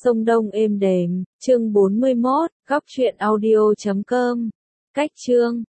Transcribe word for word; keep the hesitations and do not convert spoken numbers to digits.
sông Đông êm đềm, chương bốn mươi mốt, góc truyện audio chấm com. Cách chương